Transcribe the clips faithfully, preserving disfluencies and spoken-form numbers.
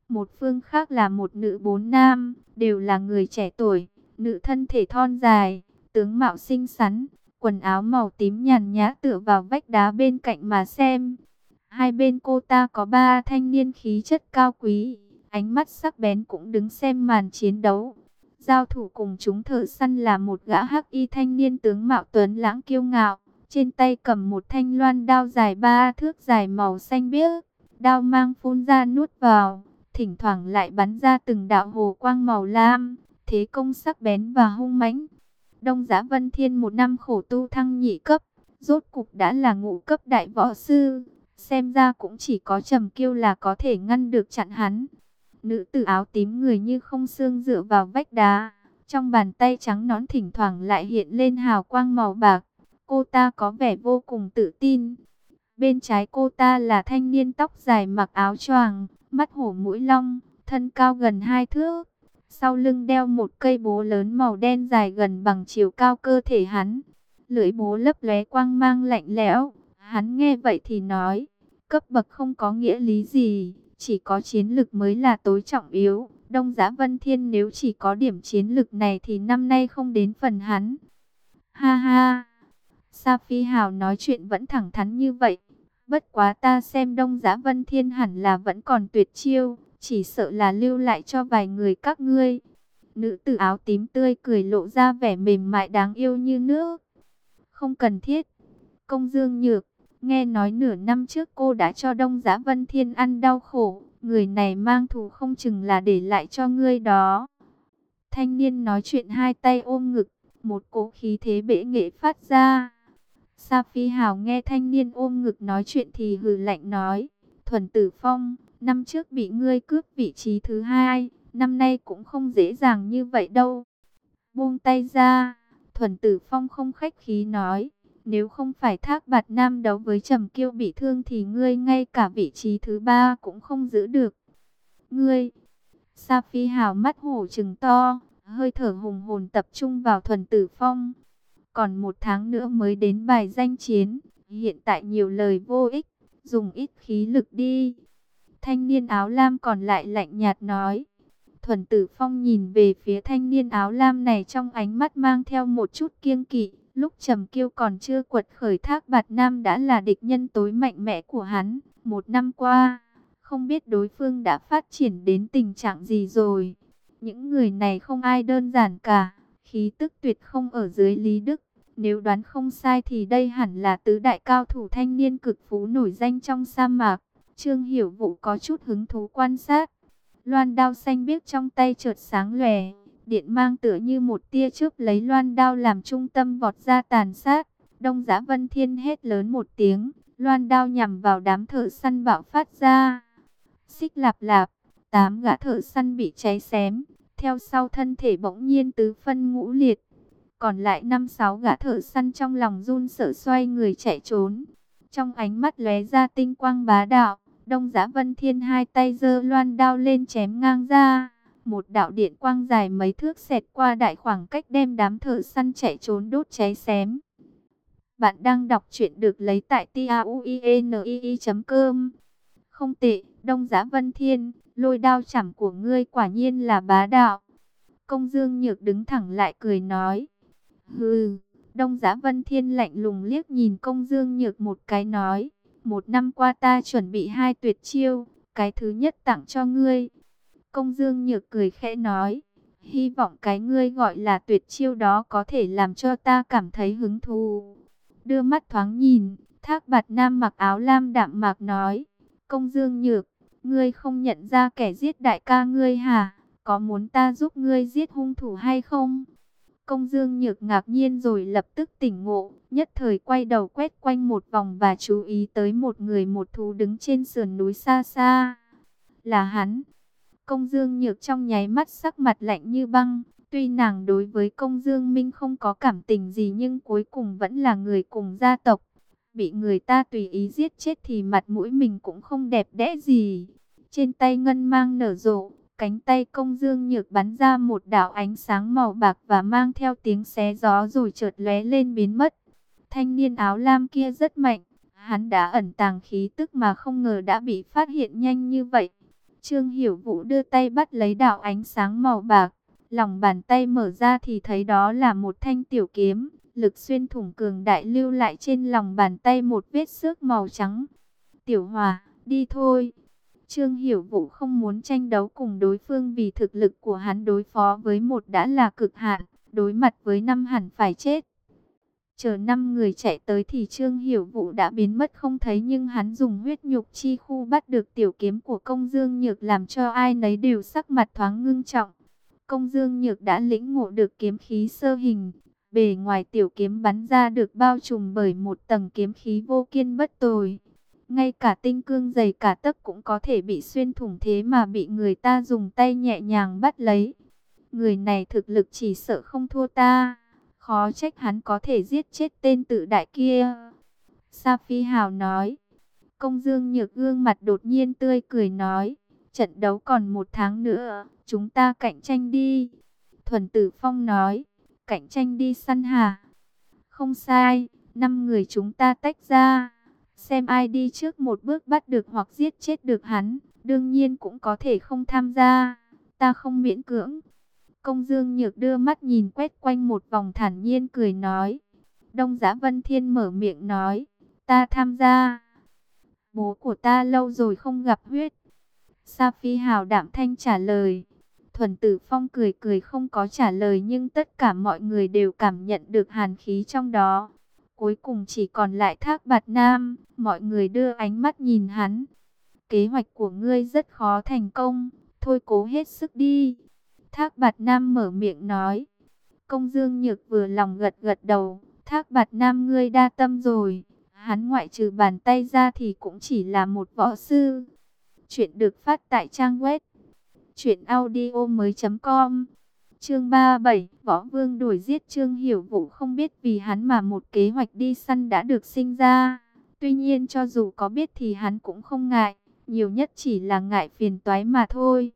Một phương khác là một nữ bốn nam, đều là người trẻ tuổi, nữ thân thể thon dài, tướng mạo xinh xắn, quần áo màu tím nhàn nhã tựa vào vách đá bên cạnh mà xem. Hai bên cô ta có ba thanh niên khí chất cao quý, ánh mắt sắc bén cũng đứng xem màn chiến đấu. Giao thủ cùng chúng thợ săn là một gã hắc y thanh niên tướng mạo tuấn lãng kiêu ngạo, trên tay cầm một thanh loan đao dài ba thước dài màu xanh biếc, đao mang phun ra nuốt vào, thỉnh thoảng lại bắn ra từng đạo hồ quang màu lam, thế công sắc bén và hung mãnh. Đông Giá Vân Thiên một năm khổ tu thăng nhị cấp, rốt cục đã là ngũ cấp đại võ sư, xem ra cũng chỉ có Trầm Kiêu là có thể ngăn được chặn hắn. Nữ tử áo tím người như không xương dựa vào vách đá, trong bàn tay trắng nõn thỉnh thoảng lại hiện lên hào quang màu bạc. Cô ta có vẻ vô cùng tự tin. Bên trái cô ta là thanh niên tóc dài mặc áo choàng, mắt hổ mũi long, thân cao gần hai thước. Sau lưng đeo một cây búa lớn màu đen dài gần bằng chiều cao cơ thể hắn. Lưỡi búa lấp lóe quang mang lạnh lẽo. Hắn nghe vậy thì nói, cấp bậc không có nghĩa lý gì, chỉ có chiến lực mới là tối trọng yếu. Đông Giá Vân Thiên nếu chỉ có điểm chiến lực này thì năm nay không đến phần hắn. Ha ha! Sa Phi Hào nói chuyện vẫn thẳng thắn như vậy. Bất quá ta xem Đông Giá Vân Thiên hẳn là vẫn còn tuyệt chiêu, chỉ sợ là lưu lại cho vài người các ngươi. Nữ tử áo tím tươi cười lộ ra vẻ mềm mại đáng yêu như nước. Không cần thiết. Công Dương Nhược, nghe nói nửa năm trước cô đã cho Đông Giá Vân Thiên ăn đau khổ, người này mang thù không chừng là để lại cho ngươi đó. Thanh niên nói chuyện hai tay ôm ngực, một cỗ khí thế bệ nghệ phát ra. Sa Phi Hào nghe thanh niên ôm ngực nói chuyện thì hừ lạnh nói, Thuần Tử Phong, năm trước bị ngươi cướp vị trí thứ hai, năm nay cũng không dễ dàng như vậy đâu. Buông tay ra, Thuần Tử Phong không khách khí nói, nếu không phải Thác Bạt Nam đấu với Trầm Kiêu bị thương thì ngươi ngay cả vị trí thứ ba cũng không giữ được. Ngươi, Sa Phi Hào mắt hổ trừng to, hơi thở hùng hồn tập trung vào Thuần Tử Phong. Còn một tháng nữa mới đến bài danh chiến, hiện tại nhiều lời vô ích, dùng ít khí lực đi. Thanh niên áo lam còn lại lạnh nhạt nói. Thuần Tử Phong nhìn về phía thanh niên áo lam này trong ánh mắt mang theo một chút kiêng kỵ. Lúc Trầm Kiêu còn chưa quật khởi, Thác Bạt Nam đã là địch nhân tối mạnh mẽ của hắn. Một năm qua, không biết đối phương đã phát triển đến tình trạng gì rồi. Những người này không ai đơn giản cả, khí tức tuyệt không ở dưới Lý Đức. Nếu đoán không sai thì đây hẳn là tứ đại cao thủ thanh niên cực phú nổi danh trong sa mạc. Trương Hiểu Vũ có chút hứng thú quan sát. Loan đao xanh biếc trong tay chợt sáng lòe, điện mang tựa như một tia chớp lấy loan đao làm trung tâm vọt ra tàn sát. Đông Giá Vân Thiên hét lớn một tiếng, loan đao nhằm vào đám thợ săn bạo phát ra. Xích lạp lạp, tám gã thợ săn bị cháy xém, theo sau thân thể bỗng nhiên tứ phân ngũ liệt. Còn lại năm sáu gã thợ săn trong lòng run sợ xoay người chạy trốn. Trong ánh mắt lóe ra tinh quang bá đạo, Đông Giá Vân Thiên hai tay giơ loan đao lên chém ngang ra. Một đạo điện quang dài mấy thước xẹt qua đại khoảng cách đem đám thợ săn chạy trốn đốt cháy xém. Bạn đang đọc truyện được lấy tại tauinii chấm com. Không tệ, Đông Giá Vân Thiên, lôi đao chảm của ngươi quả nhiên là bá đạo. Công Dương Nhược đứng thẳng lại cười nói. Hừ, Đông Giá Vân Thiên lạnh lùng liếc nhìn Công Dương Nhược một cái nói. Một năm qua ta chuẩn bị hai tuyệt chiêu, cái thứ nhất tặng cho ngươi. Công Dương Nhược cười khẽ nói. Hy vọng cái ngươi gọi là tuyệt chiêu đó có thể làm cho ta cảm thấy hứng thú. Đưa mắt thoáng nhìn, Thác Bạt Nam mặc áo lam đạm mạc nói. Công Dương Nhược, ngươi không nhận ra kẻ giết đại ca ngươi hả? Có muốn ta giúp ngươi giết hung thủ hay không? Công Dương Nhược ngạc nhiên rồi lập tức tỉnh ngộ, nhất thời quay đầu quét quanh một vòng và chú ý tới một người một thú đứng trên sườn núi xa xa. Là hắn. Công Dương Nhược trong nháy mắt sắc mặt lạnh như băng, tuy nàng đối với Công Dương Minh không có cảm tình gì nhưng cuối cùng vẫn là người cùng gia tộc. Bị người ta tùy ý giết chết thì mặt mũi mình cũng không đẹp đẽ gì. Trên tay ngân mang nở rộ, cánh tay Công Dương Nhược bắn ra một đạo ánh sáng màu bạc và mang theo tiếng xé gió rồi chợt lóe lên biến mất. Thanh niên áo lam kia rất mạnh, hắn đã ẩn tàng khí tức mà không ngờ đã bị phát hiện nhanh như vậy. Trương Hiểu Vũ đưa tay bắt lấy đạo ánh sáng màu bạc, lòng bàn tay mở ra thì thấy đó là một thanh tiểu kiếm, lực xuyên thủng cường đại lưu lại trên lòng bàn tay một vết xước màu trắng. Tiểu Hòa, đi thôi. Trương Hiểu Vũ không muốn tranh đấu cùng đối phương vì thực lực của hắn đối phó với một đã là cực hạn, đối mặt với năm hẳn phải chết. Chờ năm người chạy tới thì Trương Hiểu Vũ đã biến mất không thấy, nhưng hắn dùng huyết nhục chi khu bắt được tiểu kiếm của Công Dương Nhược làm cho ai nấy đều sắc mặt thoáng ngưng trọng. Công Dương Nhược đã lĩnh ngộ được kiếm khí sơ hình, bề ngoài tiểu kiếm bắn ra được bao trùm bởi một tầng kiếm khí vô kiên bất tồi. Ngay cả tinh cương dày cả tấc cũng có thể bị xuyên thủng, thế mà bị người ta dùng tay nhẹ nhàng bắt lấy. Người này thực lực chỉ sợ không thua ta. Khó trách hắn có thể giết chết tên tự đại kia. Sa Phi Hào nói. Công Dương Nhược gương mặt đột nhiên tươi cười nói. Trận đấu còn một tháng nữa, chúng ta cạnh tranh đi. Thuần Tử Phong nói. Cạnh tranh đi săn hả? Không sai, năm người chúng ta tách ra. Xem ai đi trước một bước bắt được hoặc giết chết được hắn. Đương nhiên cũng có thể không tham gia. Ta không miễn cưỡng. Công Dương Nhược đưa mắt nhìn quét quanh một vòng thản nhiên cười nói. Đông Giá Vân Thiên mở miệng nói. Ta tham gia. Bố của ta lâu rồi không gặp huyết. Sa Phi Hào đạm thanh trả lời. Thuần Tử Phong cười cười không có trả lời, nhưng tất cả mọi người đều cảm nhận được hàn khí trong đó. Cuối cùng chỉ còn lại Thác Bạt Nam. Mọi người đưa ánh mắt nhìn hắn. Kế hoạch của ngươi rất khó thành công. Thôi cố hết sức đi. Thác Bạt Nam mở miệng nói. Công Dương Nhược vừa lòng gật gật đầu. Thác Bạt Nam ngươi đa tâm rồi. Hắn ngoại trừ bàn tay ra thì cũng chỉ là một võ sư. Chuyện được phát tại trang web truyện audio mới chấm com. Chương ba mươi bảy, Võ Vương đuổi giết. Trương Hiểu Vũ không biết vì hắn mà một kế hoạch đi săn đã được sinh ra. Tuy nhiên cho dù có biết thì hắn cũng không ngại, nhiều nhất chỉ là ngại phiền toái mà thôi.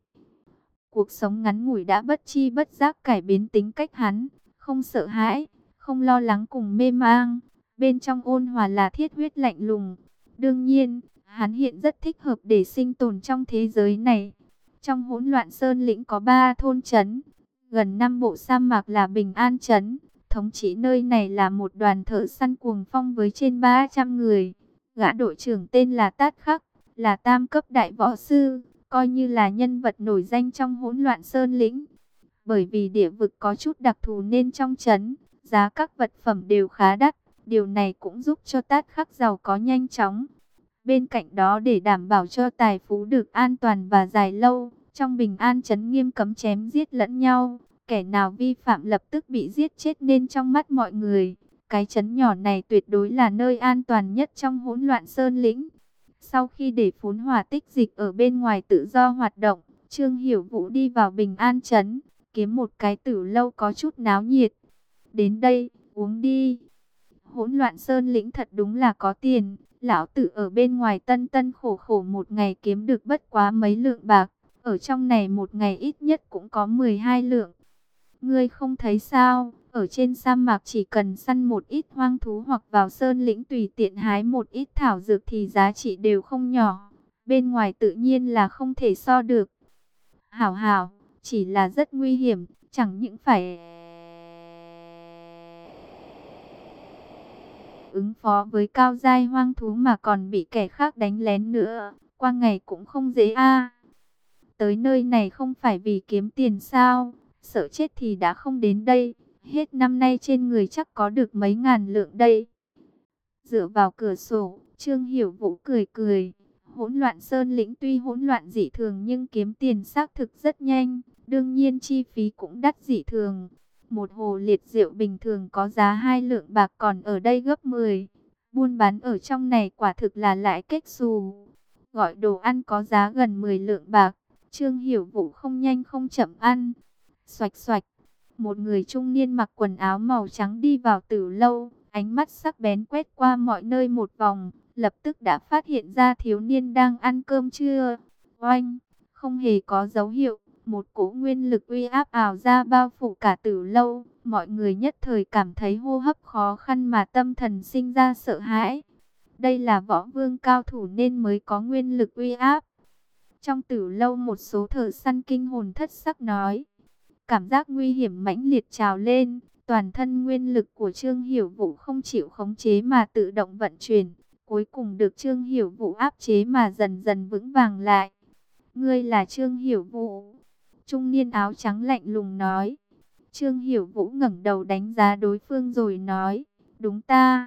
Cuộc sống ngắn ngủi đã bất chi bất giác cải biến tính cách hắn, không sợ hãi, không lo lắng cùng mê mang, bên trong ôn hòa là thiết huyết lạnh lùng. Đương nhiên, hắn hiện rất thích hợp để sinh tồn trong thế giới này. Trong hỗn loạn sơn lĩnh có ba thôn trấn, gần năm bộ sa mạc là Bình An trấn. Thống trị nơi này là một đoàn thợ săn cuồng phong với trên ba trăm người. Gã đội trưởng tên là Tát Khắc, là tam cấp đại võ sư, coi như là nhân vật nổi danh trong hỗn loạn sơn lĩnh. Bởi vì địa vực có chút đặc thù nên trong trấn, giá các vật phẩm đều khá đắt. Điều này cũng giúp cho Tát Khắc giàu có nhanh chóng. Bên cạnh đó, để đảm bảo cho tài phú được an toàn và dài lâu, trong Bình An trấn nghiêm cấm chém giết lẫn nhau. Kẻ nào vi phạm lập tức bị giết chết, nên trong mắt mọi người, cái trấn nhỏ này tuyệt đối là nơi an toàn nhất trong hỗn loạn sơn lĩnh. Sau khi để phún hỏa tích dịch ở bên ngoài tự do hoạt động, Trương Hiểu Vũ đi vào Bình An trấn, kiếm một cái tử lâu có chút náo nhiệt. Đến đây, uống đi. Hỗn loạn sơn lĩnh thật đúng là có tiền. Lão tử ở bên ngoài tân tân khổ khổ một ngày kiếm được bất quá mấy lượng bạc. Ở trong này một ngày ít nhất cũng có mười hai lượng. Ngươi không thấy sao? Ở trên sa mạc chỉ cần săn một ít hoang thú hoặc vào sơn lĩnh tùy tiện hái một ít thảo dược thì giá trị đều không nhỏ. Bên ngoài tự nhiên là không thể so được. Hảo hảo, chỉ là rất nguy hiểm, chẳng những phải ứng phó với cao giai hoang thú mà còn bị kẻ khác đánh lén nữa. Qua ngày cũng không dễ a. Tới nơi này không phải vì kiếm tiền sao? Sợ chết thì đã không đến đây. Hết năm nay trên người chắc có được mấy ngàn lượng đây. Dựa vào cửa sổ, Trương Hiểu Vũ cười cười. Hỗn loạn sơn lĩnh tuy hỗn loạn dị thường nhưng kiếm tiền xác thực rất nhanh. Đương nhiên chi phí cũng đắt dị thường. Một hồ liệt rượu bình thường có giá hai lượng bạc, còn ở đây gấp mười. Buôn bán ở trong này quả thực là lãi kết xù. Gọi đồ ăn có giá gần mười lượng bạc. Trương Hiểu Vũ không nhanh không chậm ăn. Xoạch xoạch. Một người trung niên mặc quần áo màu trắng đi vào tử lâu. Ánh mắt sắc bén quét qua mọi nơi một vòng. Lập tức đã phát hiện ra thiếu niên đang ăn cơm trưa. Oanh. Không hề có dấu hiệu. Một cỗ nguyên lực uy áp ảo ra bao phủ cả tử lâu. Mọi người nhất thời cảm thấy hô hấp khó khăn mà tâm thần sinh ra sợ hãi. Đây là võ vương cao thủ nên mới có nguyên lực uy áp. Trong tử lâu một số thợ săn kinh hồn thất sắc nói. Cảm giác nguy hiểm mãnh liệt trào lên. Toàn thân nguyên lực của Trương Hiểu Vũ không chịu khống chế mà tự động vận chuyển. Cuối cùng được Trương Hiểu Vũ áp chế mà dần dần vững vàng lại. Ngươi là Trương Hiểu Vũ. Trung niên áo trắng lạnh lùng nói. Trương Hiểu Vũ ngẩng đầu đánh giá đối phương rồi nói. Đúng ta.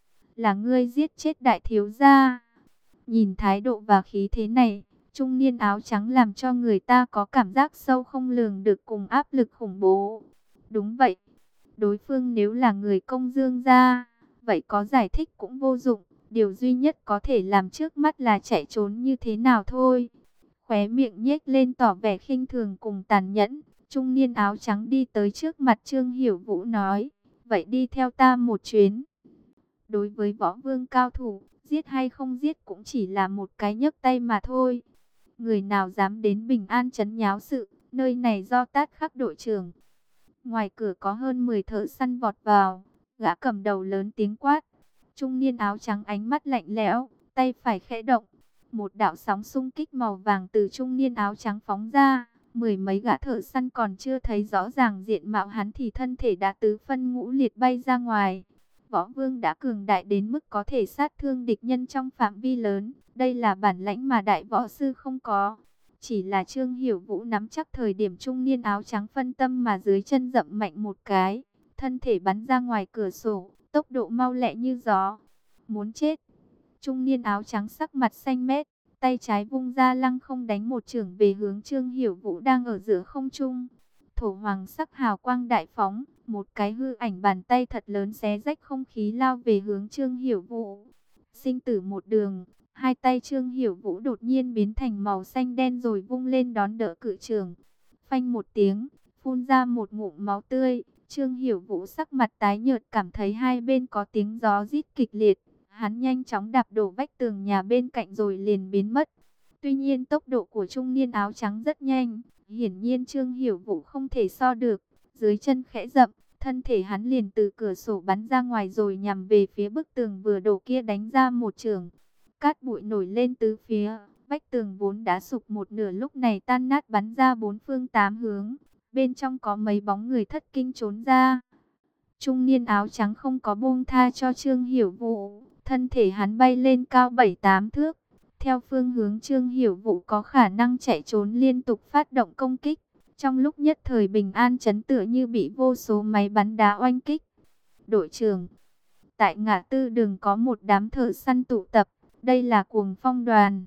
Là ngươi giết chết đại thiếu gia. Nhìn thái độ và khí thế này, trung niên áo trắng làm cho người ta có cảm giác sâu không lường được cùng áp lực khủng bố. Đúng vậy. Đối phương nếu là người công Dương gia, vậy có giải thích cũng vô dụng. Điều duy nhất có thể làm trước mắt là chạy trốn như thế nào thôi. Khóe miệng nhếch lên tỏ vẻ khinh thường cùng tàn nhẫn. Trung niên áo trắng đi tới trước mặt Trương Hiểu Vũ nói. Vậy đi theo ta một chuyến. Đối với võ vương cao thủ, giết hay không giết cũng chỉ là một cái nhấc tay mà thôi. Người nào dám đến Bình An trấn nháo sự, nơi này do Tát Khắc đội trưởng. Ngoài cửa có hơn mười thợ săn vọt vào, gã cầm đầu lớn tiếng quát. Trung niên áo trắng ánh mắt lạnh lẽo, tay phải khẽ động. Một đạo sóng xung kích màu vàng từ trung niên áo trắng phóng ra. Mười mấy gã thợ săn còn chưa thấy rõ ràng diện mạo hắn thì thân thể đã tứ phân ngũ liệt bay ra ngoài. Võ vương đã cường đại đến mức có thể sát thương địch nhân trong phạm vi lớn. Đây là bản lãnh mà đại võ sư không có. Chỉ là Trương Hiểu Vũ nắm chắc thời điểm trung niên áo trắng phân tâm mà dưới chân dậm mạnh một cái. Thân thể bắn ra ngoài cửa sổ, tốc độ mau lẹ như gió. Muốn chết. Trung niên áo trắng sắc mặt xanh mét, tay trái vung ra lăng không đánh một chưởng về hướng Trương Hiểu Vũ đang ở giữa không trung. Thổ hoàng sắc hào quang đại phóng, một cái hư ảnh bàn tay thật lớn xé rách không khí lao về hướng Trương Hiểu Vũ. Sinh tử một đường, hai tay Trương Hiểu Vũ đột nhiên biến thành màu xanh đen rồi vung lên đón đỡ cự chưởng. Phanh một tiếng, phun ra một ngụm máu tươi. Trương Hiểu Vũ sắc mặt tái nhợt, cảm thấy hai bên có tiếng gió rít kịch liệt. Hắn nhanh chóng đạp đổ vách tường nhà bên cạnh rồi liền biến mất. Tuy nhiên tốc độ của trung niên áo trắng rất nhanh. Hiển nhiên Trương Hiểu Vũ không thể so được. Dưới chân khẽ dậm, thân thể hắn liền từ cửa sổ bắn ra ngoài rồi nhằm về phía bức tường vừa đổ kia đánh ra một chưởng. Cát bụi nổi lên tứ phía. Vách tường vốn đã sụp một nửa lúc này tan nát bắn ra bốn phương tám hướng. Bên trong có mấy bóng người thất kinh trốn ra. Trung niên áo trắng không có buông tha cho Trương Hiểu Vũ. Thân thể hắn bay lên cao bảy tám thước. Theo phương hướng Trương Hiểu Vũ có khả năng chạy trốn liên tục phát động công kích. Trong lúc nhất thời Bình An trấn tựa như bị vô số máy bắn đá oanh kích. Đội trưởng, tại ngã tư đường có một đám thợ săn tụ tập. Đây là Cuồng Phong đoàn.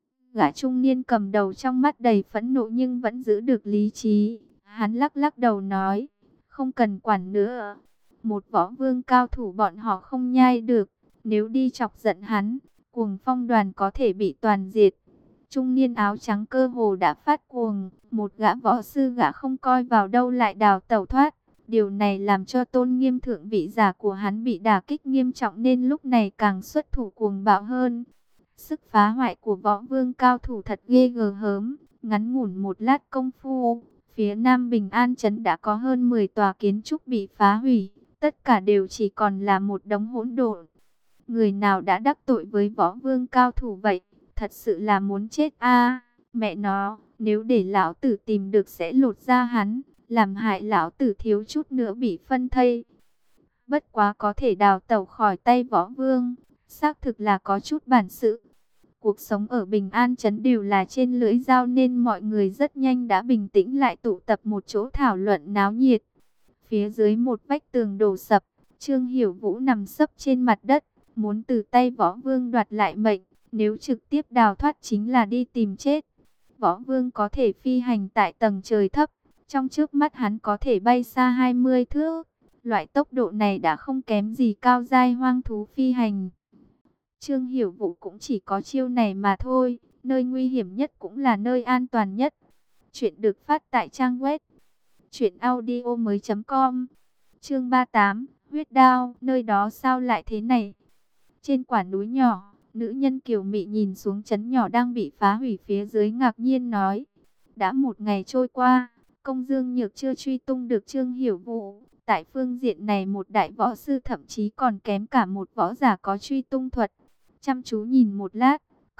Gã trung niên cầm đầu trong mắt đầy phẫn nộ nhưng vẫn giữ được lý trí. Hắn lắc lắc đầu nói, không cần quản nữa. Một võ vương cao thủ bọn họ không nhai được. Nếu đi chọc giận hắn, Cuồng Phong đoàn có thể bị toàn diệt. Trung niên áo trắng cơ hồ đã phát cuồng. Một gã võ sư gã không coi vào đâu lại đào tẩu thoát. Điều này làm cho tôn nghiêm thượng vị giả của hắn bị đả kích nghiêm trọng nên lúc này càng xuất thủ cuồng bạo hơn. Sức phá hoại của võ vương cao thủ thật ghê gờ hớm. Ngắn ngủn một lát công phu, phía Nam Bình An trấn đã có hơn mười tòa kiến trúc bị phá hủy. Tất cả đều chỉ còn là một đống hỗn độn. Người nào đã đắc tội với võ vương cao thủ vậy? Thật sự là muốn chết a. Mẹ nó, nếu để lão tử tìm được sẽ lột ra hắn, làm hại lão tử thiếu chút nữa bị phân thây. Bất quá có thể đào tẩu khỏi tay võ vương, xác thực là có chút bản sự. Cuộc sống ở Bình An trấn đều là trên lưỡi dao nên mọi người rất nhanh đã bình tĩnh lại tụ tập một chỗ thảo luận náo nhiệt. Phía dưới một vách tường đổ sập, Trương Hiểu Vũ nằm sấp trên mặt đất, muốn từ tay võ vương đoạt lại mệnh. Nếu trực tiếp đào thoát chính là đi tìm chết. Võ vương có thể phi hành tại tầng trời thấp. Trong trước mắt hắn có thể bay xa hai mươi thước. Loại tốc độ này đã không kém gì cao giai hoang thú phi hành. Trương Hiểu Vũ cũng chỉ có chiêu này mà thôi. Nơi nguy hiểm nhất cũng là nơi an toàn nhất. Chuyện được phát tại trang web truyện audio mới chấm com. Chương ba mươi tám, huyết đao. Nơi đó sao lại thế này? Trên quả núi nhỏ, nữ nhân kiều mị nhìn xuống trấn nhỏ đang bị phá hủy phía dưới ngạc nhiên nói. Đã một ngày trôi qua, Công Dương Nhược chưa truy tung được Trương Hiểu Vũ. Tại phương diện này một đại võ sư thậm chí còn kém cả một võ giả có truy tung thuật. Chăm chú nhìn một lát,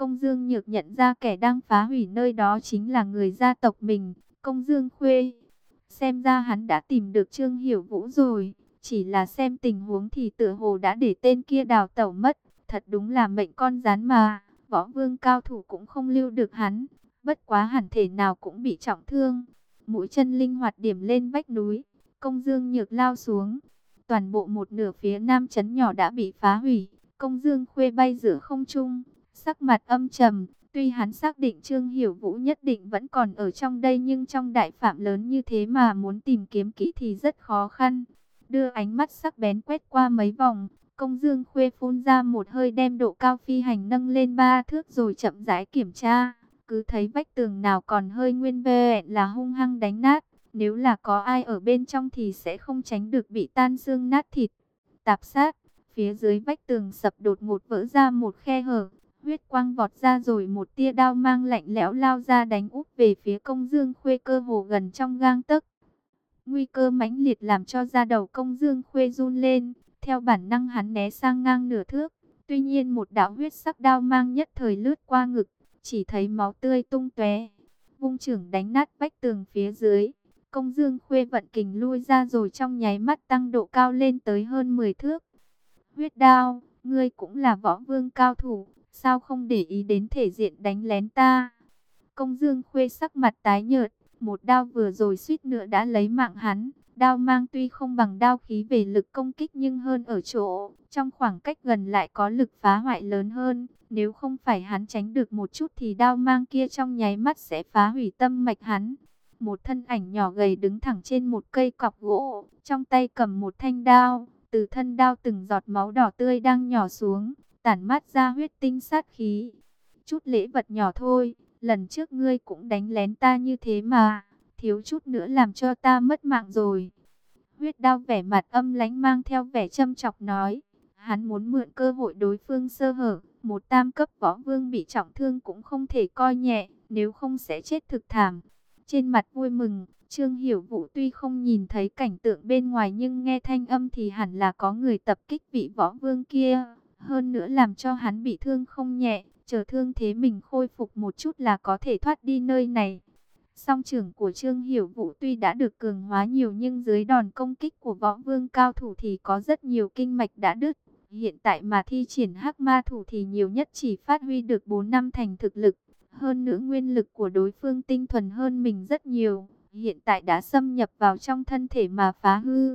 Công Dương Nhược nhận ra kẻ đang phá hủy nơi đó chính là người gia tộc mình, Công Dương Khuê. Xem ra hắn đã tìm được Trương Hiểu Vũ rồi, chỉ là xem tình huống thì tựa hồ đã để tên kia đào tẩu mất. Thật đúng là mệnh con rắn mà, võ vương cao thủ cũng không lưu được hắn, bất quá hẳn thể nào cũng bị trọng thương. Mũi chân linh hoạt điểm lên vách núi, Công Dương Nhược lao xuống. Toàn bộ một nửa phía nam trấn nhỏ đã bị phá hủy, Công Dương Khuê bay giữa không trung, sắc mặt âm trầm. Tuy hắn xác định Trương Hiểu Vũ nhất định vẫn còn ở trong đây, nhưng trong đại phạm lớn như thế mà muốn tìm kiếm kỹ thì rất khó khăn. Đưa ánh mắt sắc bén quét qua mấy vòng, Công Dương Khuê phun ra một hơi đem độ cao phi hành nâng lên ba thước rồi chậm rãi kiểm tra. Cứ thấy vách tường nào còn hơi nguyên vẹn là hung hăng đánh nát. Nếu là có ai ở bên trong thì sẽ không tránh được bị tan xương nát thịt. Tạp sát, phía dưới vách tường sập đột ngột vỡ ra một khe hở. Huyết quang vọt ra rồi một tia đao mang lạnh lẽo lao ra đánh úp về phía Công Dương Khuê cơ hồ gần trong gang tấc. Nguy cơ mãnh liệt làm cho da đầu Công Dương Khuê run lên, theo bản năng hắn né sang ngang nửa thước. Tuy nhiên một đạo huyết sắc đao mang nhất thời lướt qua ngực, chỉ thấy máu tươi tung tóe. Vung chưởng đánh nát vách tường phía dưới, Công Dương Khuê vận kình lui ra rồi trong nháy mắt tăng độ cao lên tới hơn mười thước. Huyết đao, ngươi cũng là võ vương cao thủ, sao không để ý đến thể diện đánh lén ta? Công Dương Khuê sắc mặt tái nhợt, một đao vừa rồi suýt nữa đã lấy mạng hắn. Đao mang tuy không bằng đao khí về lực công kích nhưng hơn ở chỗ, trong khoảng cách gần lại có lực phá hoại lớn hơn. Nếu không phải hắn tránh được một chút thì đao mang kia trong nháy mắt sẽ phá hủy tâm mạch hắn. Một thân ảnh nhỏ gầy đứng thẳng trên một cây cọc gỗ, trong tay cầm một thanh đao. Từ thân đao từng giọt máu đỏ tươi đang nhỏ xuống, tản mát ra huyết tinh sát khí. Chút lễ vật nhỏ thôi, lần trước ngươi cũng đánh lén ta như thế mà, thiếu chút nữa làm cho ta mất mạng rồi. Huyết đao vẻ mặt âm lãnh mang theo vẻ châm chọc nói, hắn muốn mượn cơ hội đối phương sơ hở, một tam cấp võ vương bị trọng thương cũng không thể coi nhẹ, nếu không sẽ chết thực thảm. Trên mặt vui mừng, Trương Hiểu Vũ tuy không nhìn thấy cảnh tượng bên ngoài nhưng nghe thanh âm thì hẳn là có người tập kích vị võ vương kia, hơn nữa làm cho hắn bị thương không nhẹ. Chờ thương thế mình khôi phục một chút là có thể thoát đi nơi này. Song trưởng của Trương Hiểu Vũ tuy đã được cường hóa nhiều nhưng dưới đòn công kích của võ vương cao thủ thì có rất nhiều kinh mạch đã đứt. Hiện tại mà thi triển hắc ma thủ thì nhiều nhất chỉ phát huy được bốn năm thành thực lực. Hơn nữa nguyên lực của đối phương tinh thuần hơn mình rất nhiều. Hiện tại đã xâm nhập vào trong thân thể mà phá hư.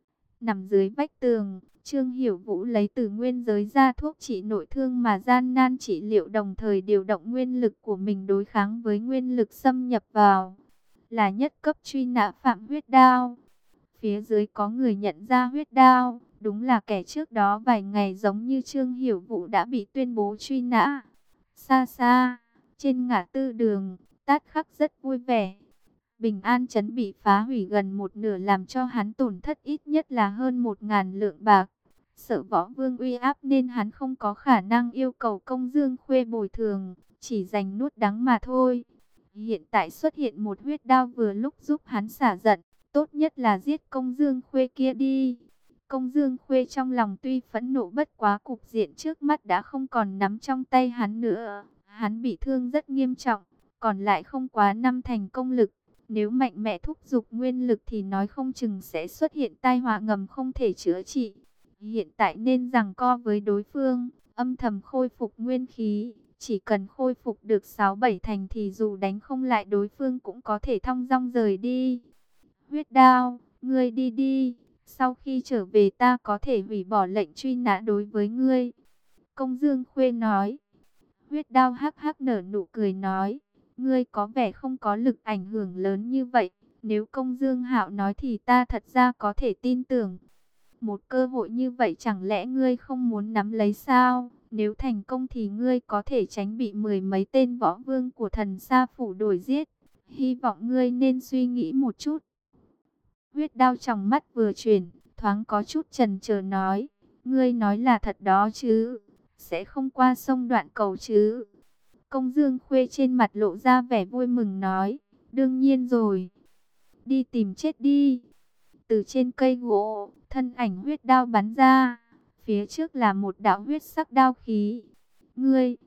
Nằm dưới vách tường, Trương Hiểu Vũ lấy từ nguyên giới ra thuốc trị nội thương mà gian nan trị liệu, đồng thời điều động nguyên lực của mình đối kháng với nguyên lực xâm nhập vào. Là nhất cấp truy nã phạm huyết đao. Phía dưới có người nhận ra huyết đao, đúng là kẻ trước đó vài ngày giống như Trương Hiểu Vũ đã bị tuyên bố truy nã. Xa xa, trên ngã tư đường, Tát Khắc rất vui vẻ. Bình An trấn bị phá hủy gần một nửa làm cho hắn tổn thất ít nhất là hơn một ngàn lượng bạc. Sợ võ vương uy áp nên hắn không có khả năng yêu cầu Công Dương Khuê bồi thường, chỉ dành nuốt đắng mà thôi. Hiện tại xuất hiện một huyết đao vừa lúc giúp hắn xả giận, tốt nhất là giết Công Dương Khuê kia đi. Công Dương Khuê trong lòng tuy phẫn nộ, bất quá cục diện trước mắt đã không còn nắm trong tay hắn nữa. Hắn bị thương rất nghiêm trọng, còn lại không quá năm thành công lực. Nếu mạnh mẽ thúc giục nguyên lực thì nói không chừng sẽ xuất hiện tai họa ngầm không thể chữa trị. Hiện tại nên giằng co với đối phương, âm thầm khôi phục nguyên khí. Chỉ cần khôi phục được sáu bảy thành thì dù đánh không lại đối phương cũng có thể thong dong rời đi. Huyết đao, ngươi đi đi. Sau khi trở về ta có thể hủy bỏ lệnh truy nã đối với ngươi. Công Dương Khuê nói. Huyết đao hắc hắc nở nụ cười nói. Ngươi có vẻ không có lực ảnh hưởng lớn như vậy. Nếu Công Dương Hạo nói thì ta thật ra có thể tin tưởng. Một cơ hội như vậy chẳng lẽ ngươi không muốn nắm lấy sao? Nếu thành công thì ngươi có thể tránh bị mười mấy tên võ vương của Thần Sa Phủ đuổi giết. Hy vọng ngươi nên suy nghĩ một chút. Huyết đao trong mắt vừa chuyển, thoáng có chút chần chờ nói. Ngươi nói là thật đó chứ? Sẽ không qua sông Đoạn Cầu chứ? Công Dương Khuê trên mặt lộ ra vẻ vui mừng nói. Đương nhiên rồi. Đi tìm chết đi. Từ trên cây gỗ, thân ảnh huyết đao bắn ra. Phía trước là một đạo huyết sắc đao khí. Ngươi!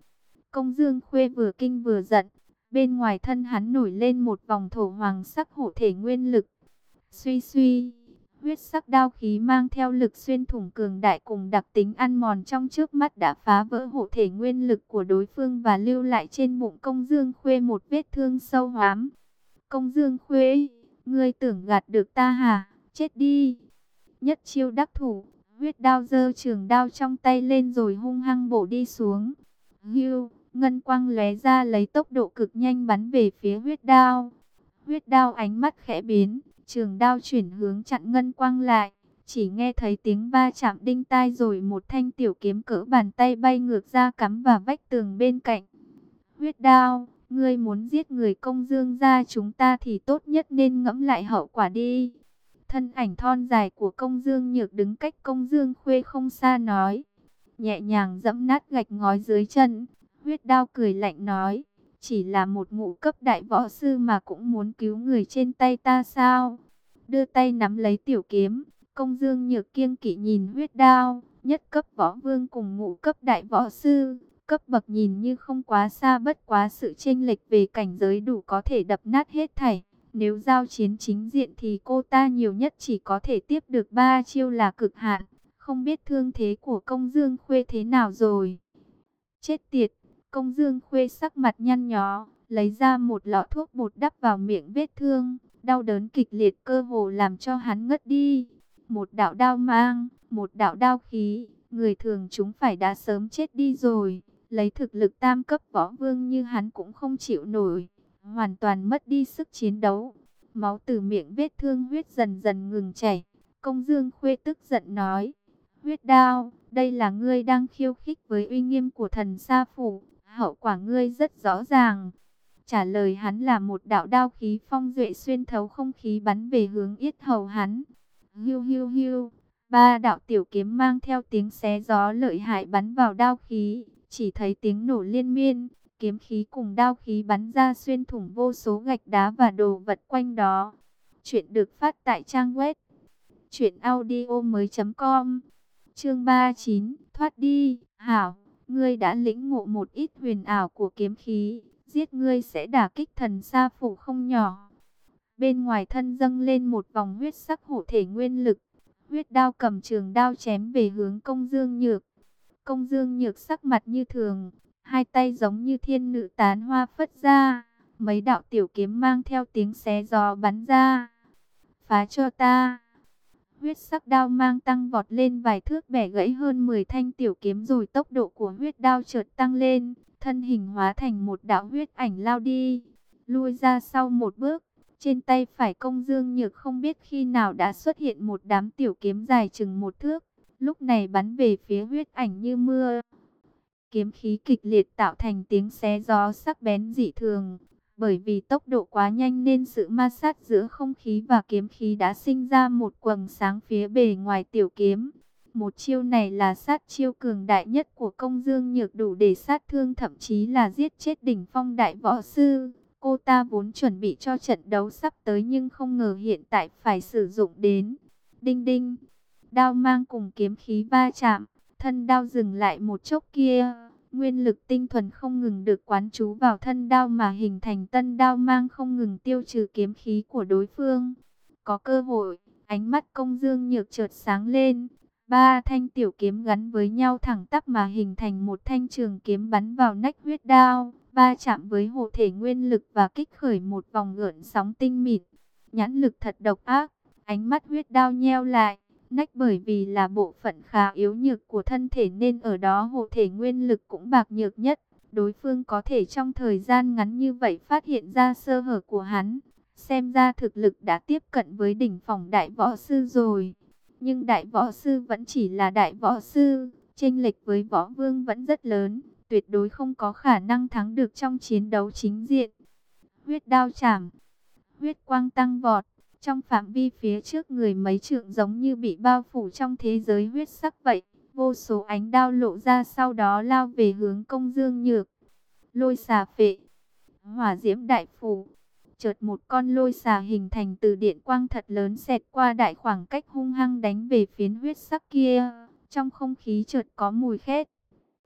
Công Dương Khuê vừa kinh vừa giận, bên ngoài thân hắn nổi lên một vòng thổ hoàng sắc hộ thể nguyên lực. Suy suy, huyết sắc đao khí mang theo lực xuyên thủng cường đại cùng đặc tính ăn mòn trong trước mắt đã phá vỡ hộ thể nguyên lực của đối phương và lưu lại trên bụng Công Dương Khuê một vết thương sâu hoắm. Công Dương Khuê, ngươi tưởng gạt được ta hả? Chết đi! Nhất chiêu đắc thủ, huyết đao giơ trường đao trong tay lên rồi hung hăng bổ đi xuống. Hưu, ngân quang lóe ra lấy tốc độ cực nhanh bắn về phía huyết đao. Huyết đao ánh mắt khẽ biến, trường đao chuyển hướng chặn ngân quang lại. Chỉ nghe thấy tiếng va chạm đinh tai rồi một thanh tiểu kiếm cỡ bàn tay bay ngược ra cắm vào vách tường bên cạnh. Huyết đao, ngươi muốn giết người Công Dương gia chúng ta thì tốt nhất nên ngẫm lại hậu quả đi. Thân ảnh thon dài của Công Dương Nhược đứng cách Công Dương Khuê không xa nói. Nhẹ nhàng dẫm nát gạch ngói dưới chân. Huyết đao cười lạnh nói. Chỉ là một ngũ cấp đại võ sư mà cũng muốn cứu người trên tay ta sao? Đưa tay nắm lấy tiểu kiếm. Công Dương Nhược kiêng kỵ nhìn huyết đao. Nhất cấp võ vương cùng ngũ cấp đại võ sư. Cấp bậc nhìn như không quá xa, bất quá sự chênh lệch về cảnh giới đủ có thể đập nát hết thảy. Nếu giao chiến chính diện thì cô ta nhiều nhất chỉ có thể tiếp được ba chiêu là cực hạn. Không biết thương thế của Công Dương Khuê thế nào rồi. Chết tiệt, Công Dương Khuê sắc mặt nhăn nhó, lấy ra một lọ thuốc bột đắp vào miệng vết thương. Đau đớn kịch liệt cơ hồ làm cho hắn ngất đi. Một đạo đao mang, một đạo đao khí, người thường chúng phải đã sớm chết đi rồi. Lấy thực lực tam cấp võ vương như hắn cũng không chịu nổi, hoàn toàn mất đi sức chiến đấu. Máu từ miệng vết thương huyết dần dần ngừng chảy. Công Dương Khuê tức giận nói, huyết đao, đây là ngươi đang khiêu khích với uy nghiêm của thần Sa Phủ, hậu quả ngươi rất rõ ràng. Trả lời hắn là một đạo đao khí phong duệ xuyên thấu không khí bắn về hướng yết hầu hắn. Hiu hiu hiu, ba đạo tiểu kiếm mang theo tiếng xé gió lợi hại bắn vào đao khí. Chỉ thấy tiếng nổ liên miên, kiếm khí cùng đao khí bắn ra xuyên thủng vô số gạch đá và đồ vật quanh đó. Chuyện được phát tại trang web truyện audio mới chấm com. Chương ba mươi chín, thoát đi. Hảo, ngươi đã lĩnh ngộ một ít huyền ảo của kiếm khí, giết ngươi sẽ đả kích thần Sa Phủ không nhỏ. Bên ngoài thân dâng lên một vòng huyết sắc hộ thể nguyên lực, huyết đao cầm trường đao chém về hướng Công Dương Nhược. Công Dương Nhược sắc mặt như thường, hai tay giống như thiên nữ tán hoa phất ra, mấy đạo tiểu kiếm mang theo tiếng xé gió bắn ra. Phá cho ta! Huyết sắc đao mang tăng vọt lên vài thước, bẻ gãy hơn mười thanh tiểu kiếm, rồi tốc độ của huyết đao chợt tăng lên, thân hình hóa thành một đạo huyết ảnh lao đi, lui ra sau một bước. Trên tay phải Công Dương Nhược không biết khi nào đã xuất hiện một đám tiểu kiếm dài chừng một thước, lúc này bắn về phía huyết ảnh như mưa. Kiếm khí kịch liệt tạo thành tiếng xé gió sắc bén dị thường. Bởi vì tốc độ quá nhanh nên sự ma sát giữa không khí và kiếm khí đã sinh ra một quầng sáng phía bề ngoài tiểu kiếm. Một chiêu này là sát chiêu cường đại nhất của Công Dương Nhược, đủ để sát thương thậm chí là giết chết đỉnh phong đại võ sư. Cô ta vốn chuẩn bị cho trận đấu sắp tới nhưng không ngờ hiện tại phải sử dụng đến. Đinh đinh, đao mang cùng kiếm khí va chạm, thân đao dừng lại một chốc kia. Nguyên lực tinh thuần không ngừng được quán trú vào thân đao mà hình thành tân đao mang không ngừng tiêu trừ kiếm khí của đối phương. Có cơ hội, ánh mắt Công Dương Nhược chợt sáng lên. Ba thanh tiểu kiếm gắn với nhau thẳng tắp mà hình thành một thanh trường kiếm bắn vào nách huyết đao, va chạm với hộ thể nguyên lực và kích khởi một vòng gợn sóng tinh mịn. Nhãn lực thật độc ác, ánh mắt huyết đao nheo lại. Nách bởi vì là bộ phận khá yếu nhược của thân thể nên ở đó hộ thể nguyên lực cũng bạc nhược nhất. Đối phương có thể trong thời gian ngắn như vậy phát hiện ra sơ hở của hắn. Xem ra thực lực đã tiếp cận với đỉnh phong đại võ sư rồi. Nhưng đại võ sư vẫn chỉ là đại võ sư, chênh lệch với võ vương vẫn rất lớn, tuyệt đối không có khả năng thắng được trong chiến đấu chính diện. Huyết đao chảm, huyết quang tăng vọt. Trong phạm vi phía trước người mấy trượng giống như bị bao phủ trong thế giới huyết sắc vậy. Vô số ánh đao lộ ra sau đó lao về hướng Công Dương Nhược. Lôi xà phệ, hỏa diễm đại phủ. Chợt một con lôi xà hình thành từ điện quang thật lớn xẹt qua đại khoảng cách hung hăng đánh về phiến huyết sắc kia. Trong không khí chợt có mùi khét.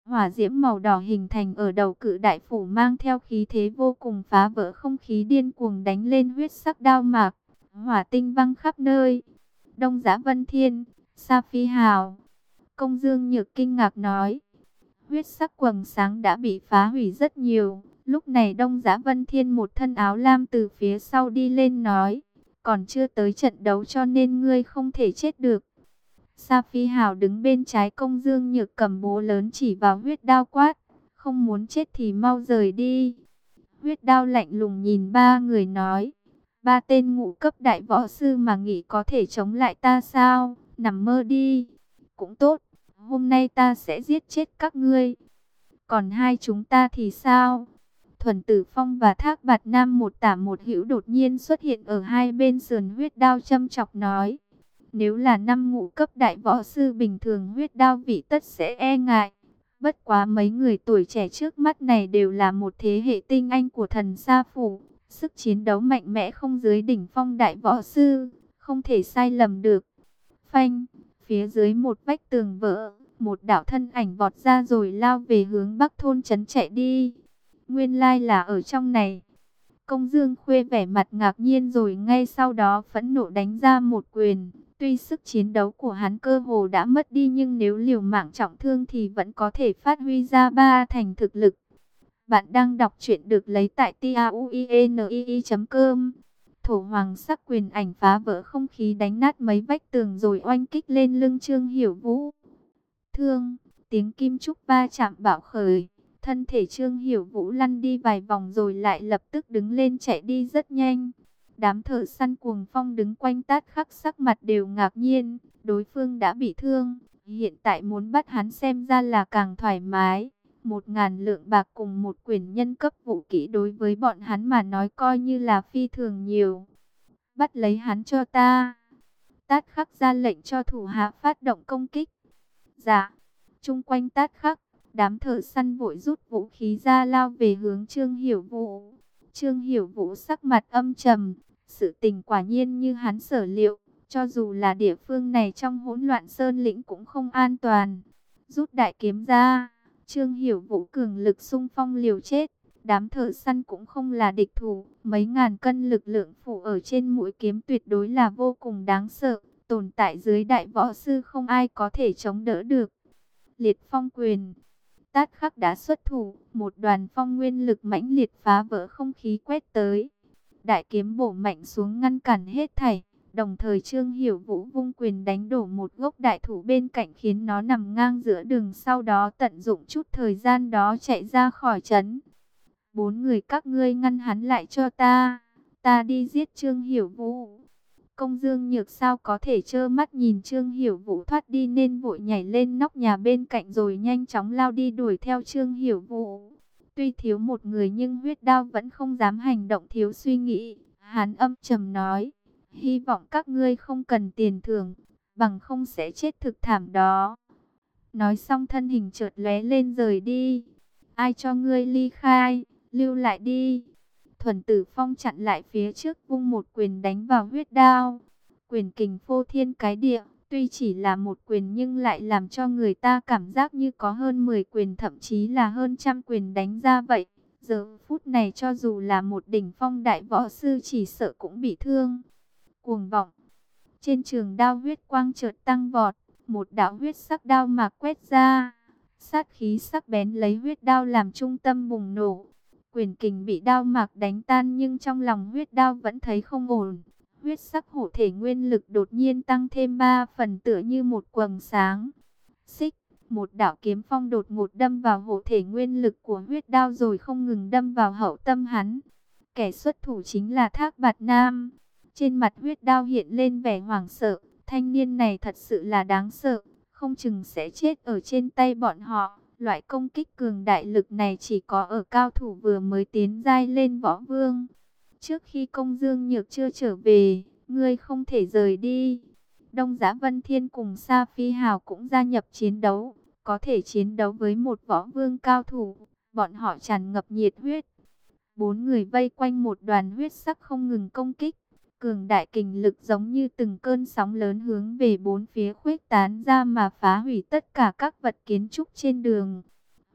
Hỏa diễm màu đỏ hình thành ở đầu cự đại phủ mang theo khí thế vô cùng phá vỡ không khí, điên cuồng đánh lên huyết sắc đao mạc. Hỏa tinh văng khắp nơi. Đông Giá Vân Thiên, Sa Phi Hào. Công Dương Nhược kinh ngạc nói. Huyết sắc quầng sáng đã bị phá hủy rất nhiều. Lúc này Đông Giá Vân Thiên một thân áo lam từ phía sau đi lên nói. Còn chưa tới trận đấu cho nên ngươi không thể chết được. Sa Phi Hào đứng bên trái Công Dương Nhược cầm búa lớn chỉ vào huyết đao quát. Không muốn chết thì mau rời đi. Huyết đao lạnh lùng nhìn ba người nói. Ba tên ngũ cấp đại võ sư mà nghĩ có thể chống lại ta sao? Nằm mơ đi. Cũng tốt. Hôm nay ta sẽ giết chết các ngươi. Còn hai chúng ta thì sao? Thuần Tử Phong và Thác Bạt Nam một tả một hữu đột nhiên xuất hiện ở hai bên sườn huyết đao châm chọc nói. Nếu là năm ngũ cấp đại võ sư bình thường huyết đao vị tất sẽ e ngại. Bất quá mấy người tuổi trẻ trước mắt này đều là một thế hệ tinh anh của thần Sa Phủ. Sức chiến đấu mạnh mẽ không dưới đỉnh phong đại võ sư. Không thể sai lầm được. Phanh, phía dưới một vách tường vỡ. Một đạo thân ảnh vọt ra rồi lao về hướng bắc thôn trấn chạy đi. Nguyên lai là ở trong này. Công Dương Khuê vẻ mặt ngạc nhiên rồi ngay sau đó phẫn nộ đánh ra một quyền. Tuy sức chiến đấu của hắn cơ hồ đã mất đi nhưng nếu liều mạng trọng thương thì vẫn có thể phát huy ra ba thành thực lực. Bạn đang đọc truyện được lấy tại tauinii chấm com. Thổ hoàng sắc quyền ảnh phá vỡ không khí đánh nát mấy vách tường rồi oanh kích lên lưng Trương Hiểu Vũ. Thương, tiếng kim trúc va chạm bạo khởi. Thân thể Trương Hiểu Vũ lăn đi vài vòng rồi lại lập tức đứng lên chạy đi rất nhanh. Đám thợ săn cuồng phong đứng quanh Tát Khắc sắc mặt đều ngạc nhiên. Đối phương đã bị thương, hiện tại muốn bắt hắn xem ra là càng thoải mái. Một ngàn lượng bạc cùng một quyền nhân cấp vũ kỹ đối với bọn hắn mà nói coi như là phi thường nhiều. Bắt lấy hắn cho ta. Tát Khắc ra lệnh cho thủ hạ phát động công kích. Dạ, chung quanh Tát Khắc, đám thợ săn vội rút vũ khí ra lao về hướng Trương Hiểu Vũ. Trương Hiểu Vũ sắc mặt âm trầm, sự tình quả nhiên như hắn sở liệu, cho dù là địa phương này trong hỗn loạn sơn lĩnh cũng không an toàn. Rút đại kiếm ra, Trương Hiểu Vũ cường lực xung phong liều chết, đám thợ săn cũng không là địch thủ, mấy ngàn cân lực lượng phủ ở trên mũi kiếm tuyệt đối là vô cùng đáng sợ, tồn tại dưới đại võ sư không ai có thể chống đỡ được. Liệt phong quyền. Tát Khắc đã xuất thủ, một đoàn phong nguyên lực mãnh liệt phá vỡ không khí quét tới. Đại kiếm bổ mạnh xuống ngăn cản hết thảy, đồng thời Trương Hiểu Vũ vung quyền đánh đổ một gốc đại thụ bên cạnh khiến nó nằm ngang giữa đường, sau đó tận dụng chút thời gian đó chạy ra khỏi trấn. Bốn người các ngươi ngăn hắn lại cho ta, ta đi giết Trương Hiểu Vũ. Công Dương Nhược sao có thể trơ mắt nhìn Trương Hiểu Vũ thoát đi nên vội nhảy lên nóc nhà bên cạnh rồi nhanh chóng lao đi đuổi theo Trương Hiểu Vũ. Tuy thiếu một người nhưng huyết đao vẫn không dám hành động thiếu suy nghĩ. Hắn âm trầm nói, hy vọng các ngươi không cần tiền thưởng, bằng không sẽ chết thực thảm đó. Nói xong thân hình chợt lóe lên rời đi. Ai cho ngươi ly khai, lưu lại đi. Thuần Tử Phong chặn lại phía trước vung một quyền đánh vào huyết đao. Quyền kình phô thiên cái địa, tuy chỉ là một quyền nhưng lại làm cho người ta cảm giác như có hơn mười quyền thậm chí là hơn trăm quyền đánh ra vậy. Giờ phút này cho dù là một đỉnh phong đại võ sư chỉ sợ cũng bị thương. Cuồng vọng. Trên trường đao huyết quang chợt tăng vọt, một đạo huyết sắc đao mạc quét ra. Sát khí sắc bén lấy huyết đao làm trung tâm bùng nổ. Quyền kình bị đao mạc đánh tan nhưng trong lòng huyết đao vẫn thấy không ổn. Huyết sắc hổ thể nguyên lực đột nhiên tăng thêm ba phần tựa như một quầng sáng. Xích, một đạo kiếm phong đột ngột đâm vào hổ thể nguyên lực của huyết đao rồi không ngừng đâm vào hậu tâm hắn. Kẻ xuất thủ chính là Thác Bạt Nam. Trên mặt huyết đao hiện lên vẻ hoảng sợ. Thanh niên này thật sự là đáng sợ, không chừng sẽ chết ở trên tay bọn họ. Loại công kích cường đại lực này chỉ có ở cao thủ vừa mới tiến giai lên võ vương. Trước khi Công Dương Nhược chưa trở về, ngươi không thể rời đi. Đông Giá Vân Thiên cùng Sa Phi Hào cũng gia nhập chiến đấu. Có thể chiến đấu với một võ vương cao thủ, bọn họ tràn ngập nhiệt huyết. Bốn người vây quanh một đoàn huyết sắc không ngừng công kích. Cường đại kình lực giống như từng cơn sóng lớn hướng về bốn phía khuếch tán ra mà phá hủy tất cả các vật kiến trúc trên đường.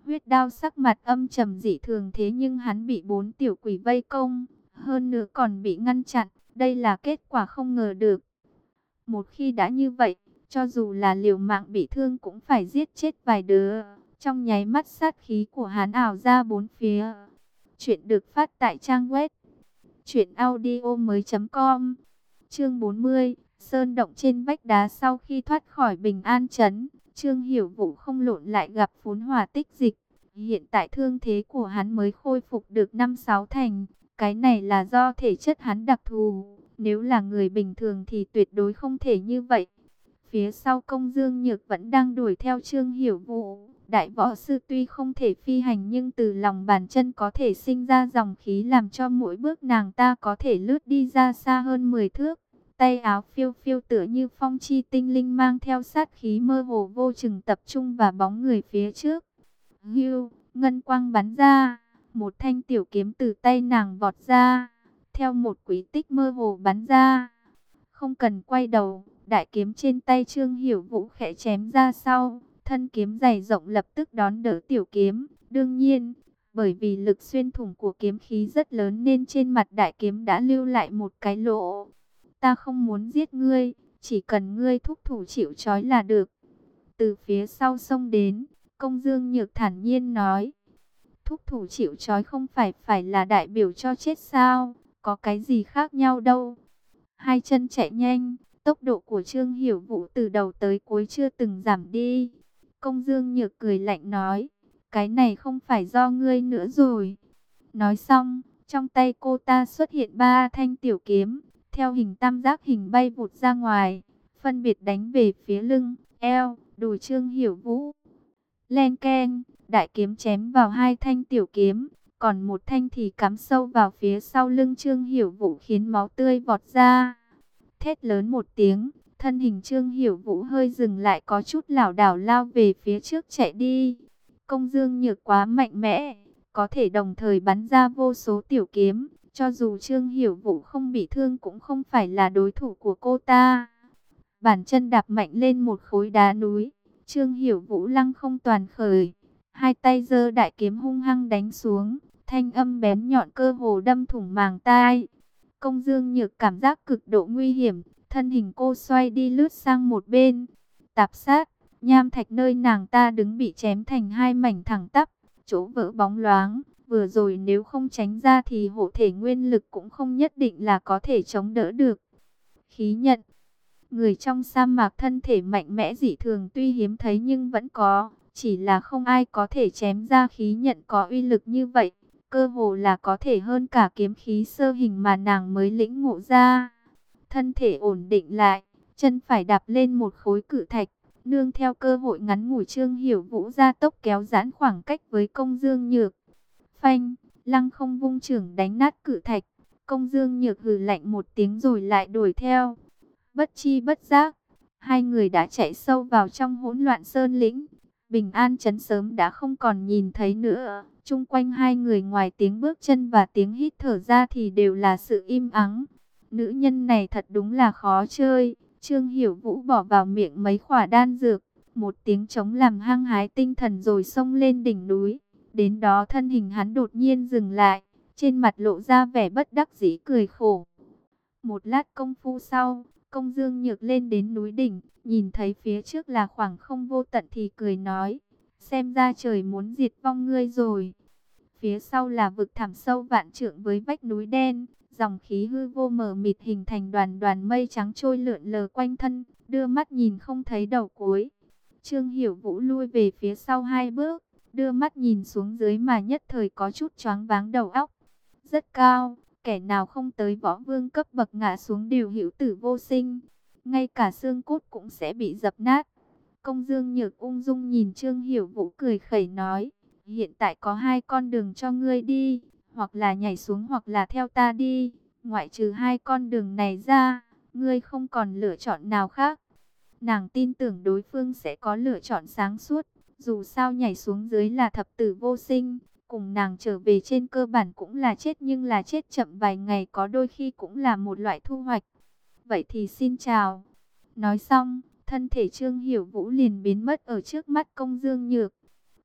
Huyết Đao sắc mặt âm trầm dị thường, thế nhưng hắn bị bốn tiểu quỷ vây công, hơn nữa còn bị ngăn chặn, đây là kết quả không ngờ được. Một khi đã như vậy, cho dù là liều mạng bị thương cũng phải giết chết vài đứa. Trong nháy mắt sát khí của hắn ảo ra bốn phía. Chuyện được phát tại trang web truyện audio mới com. Chương bốn mươi, sơn động trên vách đá. Sau khi thoát khỏi Bình An trấn, Trương Hiểu Vũ không lộn lại gặp phún hỏa tích dịch. Hiện tại thương thế của hắn mới khôi phục được năm sáu thành. Cái này là do thể chất hắn đặc thù. Nếu là người bình thường thì tuyệt đối không thể như vậy. Phía sau Công Dương Nhược vẫn đang đuổi theo Trương Hiểu Vũ. Đại võ sư tuy không thể phi hành nhưng từ lòng bàn chân có thể sinh ra dòng khí làm cho mỗi bước nàng ta có thể lướt đi ra xa hơn mười thước. Tay áo phiêu phiêu tựa như phong chi tinh linh mang theo sát khí mơ hồ vô chừng tập trung vào bóng người phía trước. Hưu, ngân quang bắn ra, một thanh tiểu kiếm từ tay nàng vọt ra, theo một quy tích mơ hồ bắn ra. Không cần quay đầu, đại kiếm trên tay Trương Hiểu Vũ khẽ chém ra sau, thân kiếm dày rộng lập tức đón đỡ tiểu kiếm. Đương nhiên, bởi vì lực xuyên thủng của kiếm khí rất lớn nên trên mặt đại kiếm đã lưu lại một cái lỗ. Ta không muốn giết ngươi, chỉ cần ngươi thúc thủ chịu trói là được. Từ phía sau xông đến, Công Dương Nhược thản nhiên nói. Thúc thủ chịu trói không phải phải là đại biểu cho chết sao, có cái gì khác nhau đâu. Hai chân chạy nhanh, tốc độ của Trương Hiểu Vũ từ đầu tới cuối chưa từng giảm đi. Công Dương Nhược cười lạnh nói, cái này không phải do ngươi nữa rồi. Nói xong, trong tay cô ta xuất hiện ba thanh tiểu kiếm, theo hình tam giác hình bay vụt ra ngoài, phân biệt đánh về phía lưng, eo, đùi Trương Hiểu Vũ. Len keng, đại kiếm chém vào hai thanh tiểu kiếm, còn một thanh thì cắm sâu vào phía sau lưng Trương Hiểu Vũ khiến máu tươi vọt ra. Thét lớn một tiếng, thân hình Trương Hiểu Vũ hơi dừng lại, có chút lảo đảo lao về phía trước chạy đi. Công Dương Nhược quá mạnh mẽ, có thể đồng thời bắn ra vô số tiểu kiếm, cho dù Trương Hiểu Vũ không bị thương cũng không phải là đối thủ của cô ta. Bàn chân đạp mạnh lên một khối đá núi, Trương Hiểu Vũ lăng không toàn khởi, hai tay giơ đại kiếm hung hăng đánh xuống, thanh âm bén nhọn cơ hồ đâm thủng màng tai. Công Dương Nhược cảm giác cực độ nguy hiểm, thân hình cô xoay đi lướt sang một bên. Tạp sát, nham thạch nơi nàng ta đứng bị chém thành hai mảnh thẳng tắp, chỗ vỡ bóng loáng. Vừa rồi nếu không tránh ra thì hộ thể nguyên lực cũng không nhất định là có thể chống đỡ được. Khí nhận, người trong sa mạc thân thể mạnh mẽ dị thường tuy hiếm thấy nhưng vẫn có, chỉ là không ai có thể chém ra khí nhận có uy lực như vậy. Cơ hồ là có thể hơn cả kiếm khí sơ hình mà nàng mới lĩnh ngộ ra. Thân thể ổn định lại, chân phải đạp lên một khối cự thạch, nương theo cơ hội ngắn ngủi Trương Hiểu Vũ ra tốc kéo giãn khoảng cách với Công Dương Nhược. Phanh, lăng không vung chưởng đánh nát cự thạch, Công Dương Nhược hừ lạnh một tiếng rồi lại đuổi theo. Bất chi bất giác, hai người đã chạy sâu vào trong hỗn loạn sơn lĩnh. Bình An trấn sớm đã không còn nhìn thấy nữa. Chung quanh hai người ngoài tiếng bước chân và tiếng hít thở ra thì đều là sự im ắng. Nữ nhân này thật đúng là khó chơi. Trương Hiểu Vũ bỏ vào miệng mấy khỏa đan dược, một tiếng trống làm hăng hái tinh thần rồi xông lên đỉnh núi. Đến đó thân hình hắn đột nhiên dừng lại, trên mặt lộ ra vẻ bất đắc dĩ cười khổ. Một lát công phu sau, Công Dương Nhược lên đến núi đỉnh, nhìn thấy phía trước là khoảng không vô tận thì cười nói, xem ra trời muốn diệt vong ngươi rồi. Phía sau là vực thẳm sâu vạn trượng với vách núi đen, dòng khí hư vô mờ mịt hình thành đoàn đoàn mây trắng trôi lượn lờ quanh thân, đưa mắt nhìn không thấy đầu cuối. Trương Hiểu Vũ lui về phía sau hai bước, đưa mắt nhìn xuống dưới mà nhất thời có chút choáng váng đầu óc. Rất cao, kẻ nào không tới võ vương cấp bậc ngã xuống đều hữu tử vô sinh, ngay cả xương cốt cũng sẽ bị dập nát. Công Dương Nhược ung dung nhìn Trương Hiểu Vũ cười khẩy nói, hiện tại có hai con đường cho ngươi đi, hoặc là nhảy xuống hoặc là theo ta đi. Ngoại trừ hai con đường này ra, ngươi không còn lựa chọn nào khác. Nàng tin tưởng đối phương sẽ có lựa chọn sáng suốt, dù sao nhảy xuống dưới là thập tử vô sinh, cùng nàng trở về trên cơ bản cũng là chết, nhưng là chết chậm vài ngày có đôi khi cũng là một loại thu hoạch. Vậy thì xin chào. Nói xong, thân thể Trương Hiểu Vũ liền biến mất ở trước mắt Công Dương Nhược.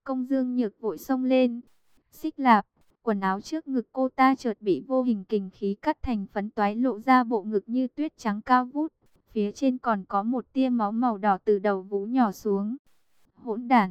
Công Dương Nhược vội xông lên. Xích Lạp, quần áo trước ngực cô ta chợt bị vô hình kình khí cắt thành phấn toái, lộ ra bộ ngực như tuyết trắng cao vút. Phía trên còn có một tia máu màu đỏ từ đầu vú nhỏ xuống. Hỗn đản!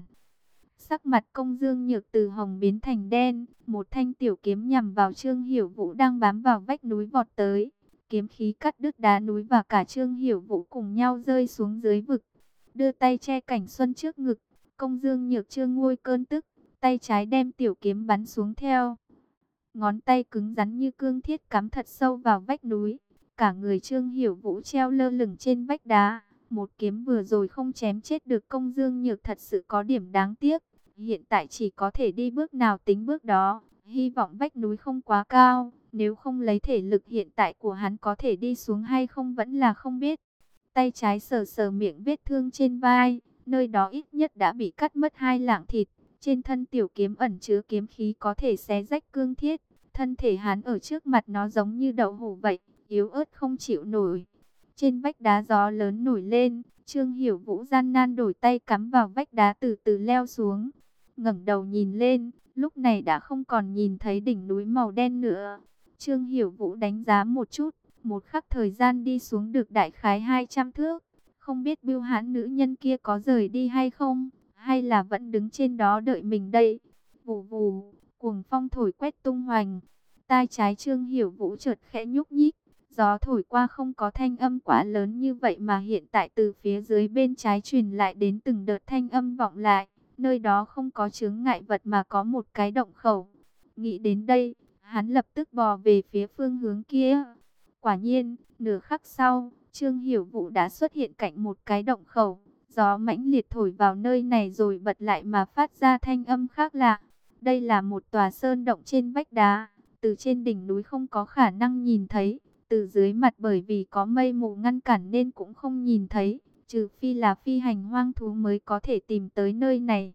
Sắc mặt Công Dương Nhược từ hồng biến thành đen, một thanh tiểu kiếm nhằm vào Trương Hiểu Vũ đang bám vào vách núi vọt tới. Kiếm khí cắt đứt đá núi và cả Trương Hiểu Vũ cùng nhau rơi xuống dưới vực. Đưa tay che Cảnh Xuân trước ngực, Công Dương Nhược chưa nguôi cơn tức, tay trái đem tiểu kiếm bắn xuống theo. Ngón tay cứng rắn như cương thiết cắm thật sâu vào vách núi. Cả người Trương Hiểu Vũ treo lơ lửng trên vách đá. Một kiếm vừa rồi không chém chết được Công Dương Nhược thật sự có điểm đáng tiếc. Hiện tại chỉ có thể đi bước nào tính bước đó. Hy vọng vách núi không quá cao. Nếu không lấy thể lực hiện tại của hắn có thể đi xuống hay không vẫn là không biết. Tay trái sờ sờ miệng vết thương trên vai. Nơi đó ít nhất đã bị cắt mất hai lạng thịt. Trên thân tiểu kiếm ẩn chứa kiếm khí có thể xé rách cương thiết. Thân thể hắn ở trước mặt nó giống như đậu hũ vậy, yếu ớt không chịu nổi. Trên vách đá gió lớn nổi lên, Trương Hiểu Vũ gian nan đổi tay cắm vào vách đá từ từ leo xuống. Ngẩng đầu nhìn lên, lúc này đã không còn nhìn thấy đỉnh núi màu đen nữa. Trương Hiểu Vũ đánh giá một chút, một khắc thời gian đi xuống được đại khái hai trăm thước. Không biết Bưu Hãn nữ nhân kia có rời đi hay không, hay là vẫn đứng trên đó đợi mình đây. Vù vù, cuồng phong thổi quét tung hoành. Tai trái Trương Hiểu Vũ chợt khẽ nhúc nhích. Gió thổi qua không có thanh âm quá lớn như vậy mà hiện tại từ phía dưới bên trái truyền lại đến từng đợt thanh âm vọng lại. Nơi đó không có chướng ngại vật mà có một cái động khẩu. Nghĩ đến đây, hắn lập tức bò về phía phương hướng kia. Quả nhiên, nửa khắc sau, Trương Hiểu Vũ đã xuất hiện cạnh một cái động khẩu. Gió mãnh liệt thổi vào nơi này rồi bật lại mà phát ra thanh âm khác lạ. Đây là một tòa sơn động trên vách đá. Từ trên đỉnh núi không có khả năng nhìn thấy. Từ dưới mặt bởi vì có mây mù ngăn cản nên cũng không nhìn thấy. Trừ phi là phi hành hoang thú mới có thể tìm tới nơi này.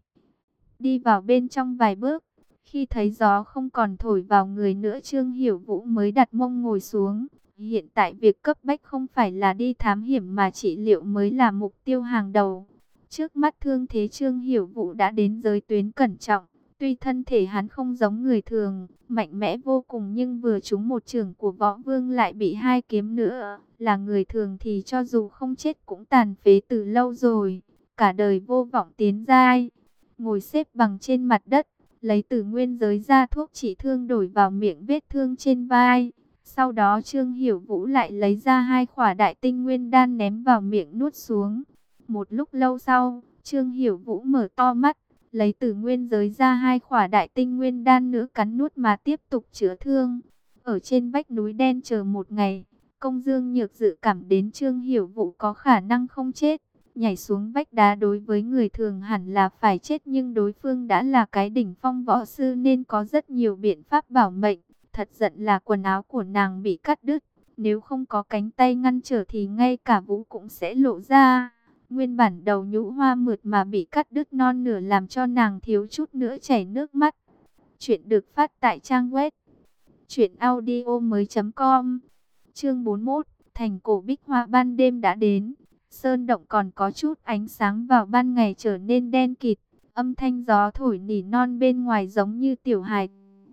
Đi vào bên trong vài bước. Khi thấy gió không còn thổi vào người nữa, Trương Hiểu Vũ mới đặt mông ngồi xuống. Hiện tại việc cấp bách không phải là đi thám hiểm mà trị liệu mới là mục tiêu hàng đầu. Trước mắt thương thế Trương Hiểu Vũ đã đến giới tuyến cẩn trọng. Tuy thân thể hắn không giống người thường, mạnh mẽ vô cùng nhưng vừa trúng một chưởng của võ vương lại bị hai kiếm nữa. Là người thường thì cho dù không chết cũng tàn phế từ lâu rồi. Cả đời vô vọng tiến giai. Ngồi xếp bằng trên mặt đất, lấy từ nguyên giới ra thuốc trị thương đổi vào miệng vết thương trên vai. Sau đó Trương Hiểu Vũ lại lấy ra hai khỏa đại tinh nguyên đan ném vào miệng nuốt xuống. Một lúc lâu sau, Trương Hiểu Vũ mở to mắt, lấy từ nguyên giới ra hai khỏa đại tinh nguyên đan nữa cắn nuốt mà tiếp tục chữa thương. Ở trên vách núi đen chờ một ngày, Công Dương Nhược dự cảm đến Trương Hiểu Vũ có khả năng không chết. Nhảy xuống vách đá đối với người thường hẳn là phải chết, nhưng đối phương đã là cái đỉnh phong võ sư nên có rất nhiều biện pháp bảo mệnh. Thật giận là quần áo của nàng bị cắt đứt, nếu không có cánh tay ngăn trở thì ngay cả vú cũng sẽ lộ ra. Nguyên bản đầu nhũ hoa mượt mà bị cắt đứt non nửa làm cho nàng thiếu chút nữa chảy nước mắt. Chuyện được phát tại trang web truyện audio mới chấm com. Chương bốn mươi mốt, thành cổ Bích Hoa ban đêm đã đến. Sơn động còn có chút ánh sáng vào ban ngày trở nên đen kịt. Âm thanh gió thổi nỉ non bên ngoài giống như tiểu hài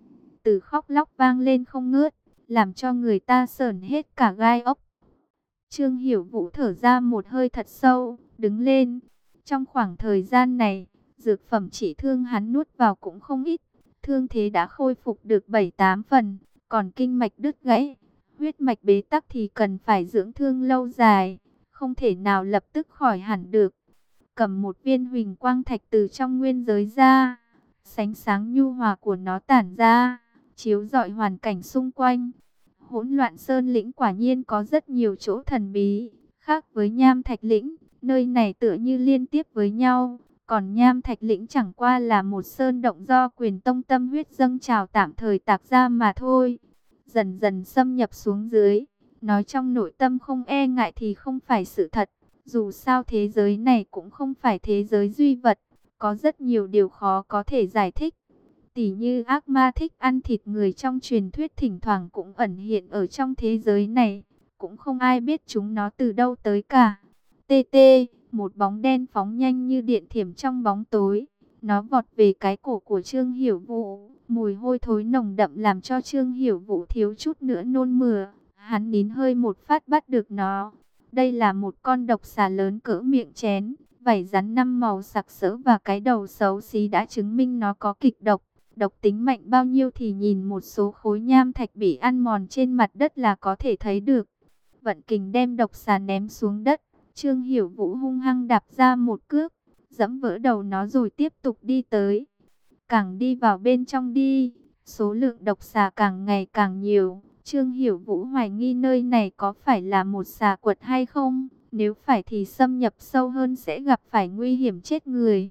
từ khóc lóc vang lên không ngớt, làm cho người ta sởn hết cả gai ốc. Trương Hiểu Vũ thở ra một hơi thật sâu, đứng lên. Trong khoảng thời gian này, dược phẩm trị thương hắn nuốt vào cũng không ít. Thương thế đã khôi phục được bảy tám phần, còn kinh mạch đứt gãy, huyết mạch bế tắc thì cần phải dưỡng thương lâu dài, không thể nào lập tức khỏi hẳn được. Cầm một viên huỳnh quang thạch từ trong nguyên giới ra, ánh sáng nhu hòa của nó tản ra, chiếu rọi hoàn cảnh xung quanh. Hỗn loạn sơn lĩnh quả nhiên có rất nhiều chỗ thần bí, khác với Nham Thạch lĩnh, nơi này tựa như liên tiếp với nhau, còn Nham Thạch lĩnh chẳng qua là một sơn động do Quyền Tông tâm huyết dâng trào tạm thời tạc ra mà thôi. Dần dần xâm nhập xuống dưới, nói trong nội tâm không e ngại thì không phải sự thật, dù sao thế giới này cũng không phải thế giới duy vật, có rất nhiều điều khó có thể giải thích. Tỉ như ác ma thích ăn thịt người trong truyền thuyết thỉnh thoảng cũng ẩn hiện ở trong thế giới này. Cũng không ai biết chúng nó từ đâu tới cả. Tê tê, một bóng đen phóng nhanh như điện thiểm trong bóng tối. Nó vọt về cái cổ của Trương Hiểu Vũ, mùi hôi thối nồng đậm làm cho Trương Hiểu Vũ thiếu chút nữa nôn mửa. Hắn nín hơi một phát bắt được nó. Đây là một con độc xà lớn cỡ miệng chén, vảy rắn năm màu sặc sỡ và cái đầu xấu xí đã chứng minh nó có kịch độc. Độc tính mạnh bao nhiêu thì nhìn một số khối nham thạch bị ăn mòn trên mặt đất là có thể thấy được. Vận kình đem độc xà ném xuống đất, Trương Hiểu Vũ hung hăng đạp ra một cước, giẫm vỡ đầu nó rồi tiếp tục đi tới. Càng đi vào bên trong đi, số lượng độc xà càng ngày càng nhiều. Trương Hiểu Vũ hoài nghi nơi này có phải là một xà quật hay không, nếu phải thì xâm nhập sâu hơn sẽ gặp phải nguy hiểm chết người.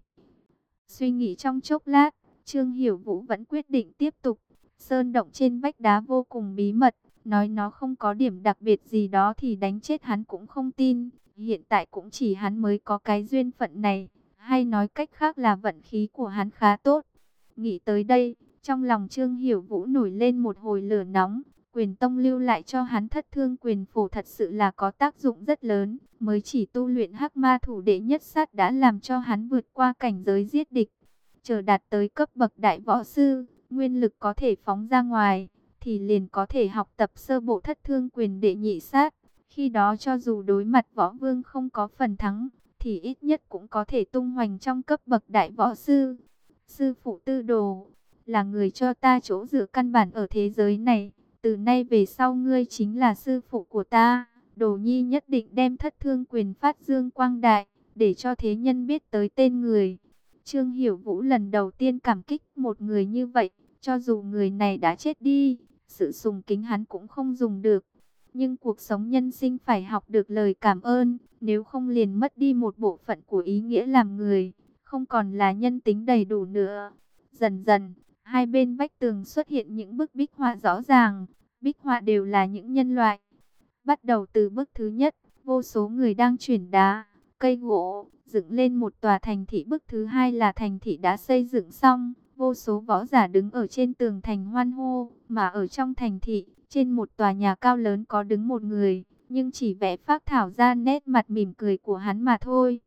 Suy nghĩ trong chốc lát, Trương Hiểu Vũ vẫn quyết định tiếp tục. Sơn động trên vách đá vô cùng bí mật, nói nó không có điểm đặc biệt gì đó thì đánh chết hắn cũng không tin. Hiện tại cũng chỉ hắn mới có cái duyên phận này, hay nói cách khác là vận khí của hắn khá tốt. Nghĩ tới đây, trong lòng Trương Hiểu Vũ nổi lên một hồi lửa nóng. Quyền tông lưu lại cho hắn thất thương quyền phổ thật sự là có tác dụng rất lớn. Mới chỉ tu luyện hắc ma thủ đệ nhất sát đã làm cho hắn vượt qua cảnh giới giết địch. Chờ đạt tới cấp bậc đại võ sư, nguyên lực có thể phóng ra ngoài, thì liền có thể học tập sơ bộ thất thương quyền đệ nhị sát. Khi đó cho dù đối mặt võ vương không có phần thắng, thì ít nhất cũng có thể tung hoành trong cấp bậc đại võ sư. Sư phụ Tư Đồ là người cho ta chỗ dựa căn bản ở thế giới này. Từ nay về sau ngươi chính là sư phụ của ta. Đồ nhi nhất định đem thất thương quyền phát dương quang đại, để cho thế nhân biết tới tên người. Trương Hiểu Vũ lần đầu tiên cảm kích một người như vậy. Cho dù người này đã chết đi, sự sùng kính hắn cũng không dùng được. Nhưng cuộc sống nhân sinh phải học được lời cảm ơn, nếu không liền mất đi một bộ phận của ý nghĩa làm người, không còn là nhân tính đầy đủ nữa. Dần dần, hai bên vách tường xuất hiện những bức bích họa rõ ràng, bích họa đều là những nhân loại. Bắt đầu từ bức thứ nhất, vô số người đang chuyển đá, cây gỗ, dựng lên một tòa thành thị. Bức thứ hai là thành thị đã xây dựng xong, vô số võ giả đứng ở trên tường thành hoan hô, mà ở trong thành thị, trên một tòa nhà cao lớn có đứng một người, nhưng chỉ vẽ phác thảo ra nét mặt mỉm cười của hắn mà thôi.